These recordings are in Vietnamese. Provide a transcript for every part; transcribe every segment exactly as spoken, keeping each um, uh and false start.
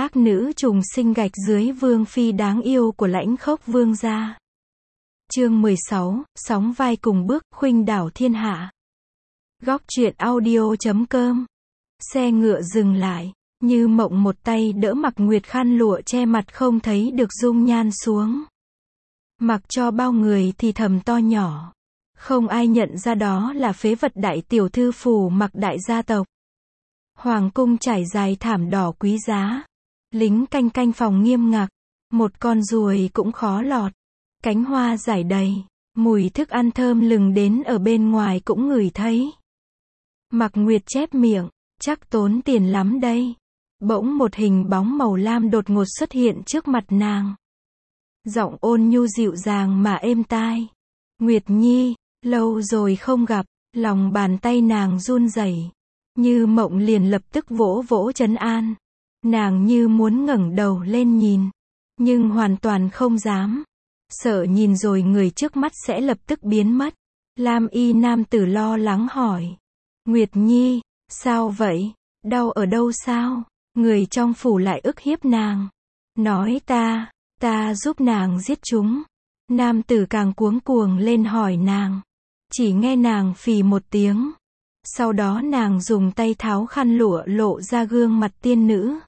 các nữ trùng sinh gạch dưới vương phi đáng yêu của Lãnh Khốc vương gia. Chương mười sáu, sóng vai cùng bước, khuynh đảo thiên hạ. Góc truyện audio chấm com. Xe ngựa dừng lại, Như Mộng một tay đỡ Mặc Nguyệt khăn lụa che mặt không thấy được dung nhan xuống. Mặc cho bao người thì thầm to nhỏ. Không ai nhận ra đó là phế vật đại tiểu thư phủ Mặc đại gia tộc. Hoàng cung trải dài thảm đỏ quý giá. Lính canh canh phòng nghiêm ngặt. Một con ruồi cũng khó lọt. Cánh hoa rải đầy. Mùi thức ăn thơm lừng đến ở bên ngoài cũng ngửi thấy. Mặc Nguyệt chép miệng. Chắc tốn tiền lắm đây. Bỗng một hình bóng màu lam đột ngột xuất hiện trước mặt nàng. Giọng ôn nhu dịu dàng mà êm tai. Nguyệt Nhi, lâu rồi không gặp. Lòng bàn tay nàng run rẩy. Như Mộng liền lập tức vỗ vỗ trấn an. Nàng như muốn ngẩng đầu lên nhìn. Nhưng hoàn toàn không dám. Sợ nhìn rồi người trước mắt sẽ lập tức biến mất. Lam y nam tử lo lắng hỏi. Nguyệt Nhi, sao vậy? Đau ở đâu sao? Người trong phủ lại ức hiếp nàng. Nói ta, ta giúp nàng giết chúng. Nam tử càng cuống cuồng lên hỏi nàng. Chỉ nghe nàng phì một tiếng. Sau đó nàng dùng tay tháo khăn lụa lộ ra gương mặt tiên nữ.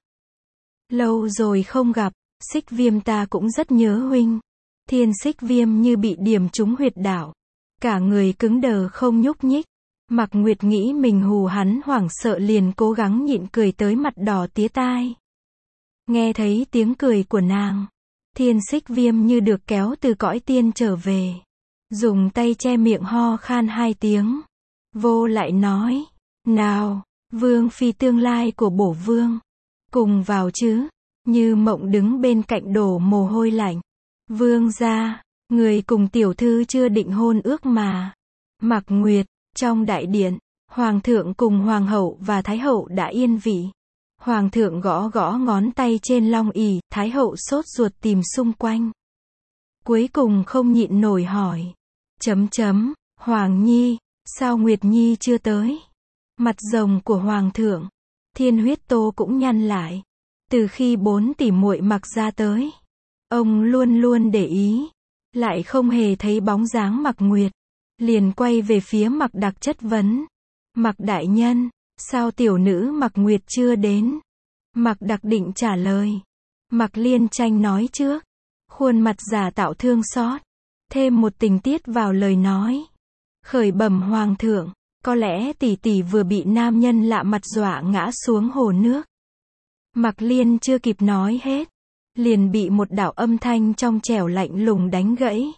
Lâu rồi không gặp, Xích Viêm ta cũng rất nhớ huynh. Thiên Xích Viêm như bị điểm trúng huyệt đạo. Cả người cứng đờ không nhúc nhích. Mặc Nguyệt nghĩ mình hù hắn hoảng sợ liền cố gắng nhịn cười tới mặt đỏ tía tai. Nghe thấy tiếng cười của nàng. Thiên Xích Viêm như được kéo từ cõi tiên trở về. Dùng tay che miệng ho khan hai tiếng. Vô lại nói. Nào, vương phi tương lai của bổ vương. Cùng vào chứ. Như Mộng đứng bên cạnh đổ mồ hôi lạnh. Vương gia, người cùng tiểu thư chưa định hôn ước mà. Mặc Nguyệt, trong đại điện, hoàng thượng cùng hoàng hậu và thái hậu đã yên vị. Hoàng thượng gõ gõ ngón tay trên long ỷ, thái hậu sốt ruột tìm xung quanh. Cuối cùng không nhịn nổi hỏi. Chấm chấm, Hoàng Nhi, sao Nguyệt Nhi chưa tới? Mặt rồng của hoàng thượng, Thiên Huyết Tô cũng nhăn lại. Từ khi bốn tỷ muội Mặc ra tới, ông luôn luôn để ý, lại không hề thấy bóng dáng Mặc Nguyệt, liền quay về phía Mặc Đặc chất vấn. Mặc đại nhân, sao tiểu nữ Mặc Nguyệt chưa đến? Mặc Đặc định trả lời. Mặc Liên Tranh nói trước, khuôn mặt giả tạo thương xót, thêm một tình tiết vào lời nói. Khởi bẩm hoàng thượng, có lẽ tỷ tỷ vừa bị nam nhân lạ mặt dọa ngã xuống hồ nước. Mặc Liên chưa kịp nói hết, liền bị một đạo âm thanh trong trẻo lạnh lùng đánh gãy.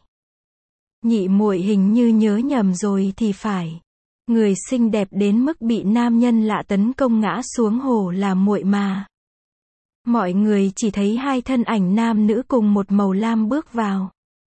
Nhị muội hình như nhớ nhầm rồi thì phải. Người xinh đẹp đến mức bị nam nhân lạ tấn công ngã xuống hồ là muội mà. Mọi người chỉ thấy hai thân ảnh nam nữ cùng một màu lam bước vào.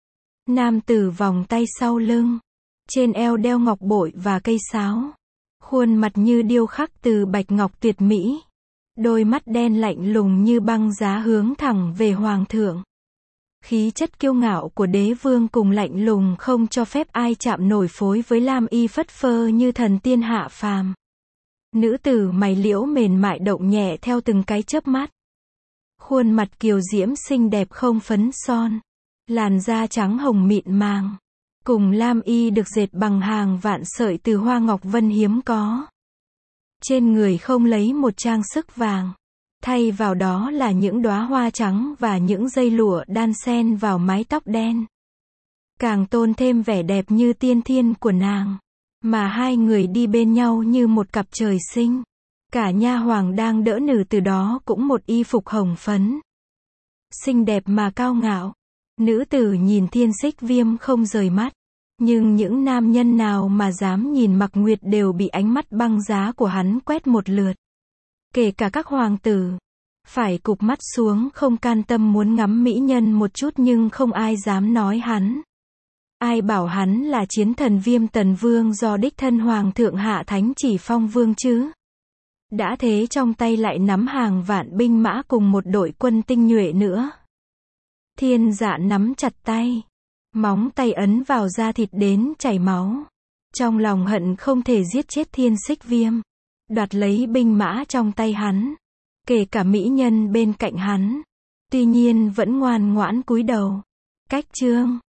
Nam tử vòng tay sau lưng, trên eo đeo ngọc bội và cây sáo. Khuôn mặt như điêu khắc từ bạch ngọc tuyệt mỹ. Đôi mắt đen lạnh lùng như băng giá hướng thẳng về hoàng thượng. Khí chất kiêu ngạo của đế vương cùng lạnh lùng không cho phép ai chạm nổi phối với lam y phất phơ như thần tiên hạ phàm. Nữ tử mày liễu mềm mại động nhẹ theo từng cái chớp mắt. Khuôn mặt kiều diễm xinh đẹp không phấn son. Làn da trắng hồng mịn màng. Cùng lam y được dệt bằng hàng vạn sợi từ hoa ngọc vân hiếm có. Trên người không lấy một trang sức vàng. Thay vào đó là những đóa hoa trắng và những dây lụa đan xen vào mái tóc đen. Càng tôn thêm vẻ đẹp như tiên thiên của nàng. Mà hai người đi bên nhau như một cặp trời sinh. Cả nha hoàng đang đỡ nữ từ đó cũng một y phục hồng phấn. Xinh đẹp mà cao ngạo. Nữ tử nhìn Thiên Xích Viêm không rời mắt. Nhưng những nam nhân nào mà dám nhìn Mặc Nguyệt đều bị ánh mắt băng giá của hắn quét một lượt. Kể cả các hoàng tử. Phải cụp mắt xuống không can tâm muốn ngắm mỹ nhân một chút nhưng không ai dám nói hắn. Ai bảo hắn là chiến thần Viêm Tần Vương do đích thân hoàng thượng hạ thánh chỉ phong vương chứ? Đã thế trong tay lại nắm hàng vạn binh mã cùng một đội quân tinh nhuệ nữa. Thiên Dạ nắm chặt tay. Móng tay ấn vào da thịt đến chảy máu. Trong lòng hận không thể giết chết Thiên Xích Viêm. Đoạt lấy binh mã trong tay hắn. kể cả mỹ nhân bên cạnh hắn. Tuy nhiên vẫn ngoan ngoãn cúi đầu. Cách chương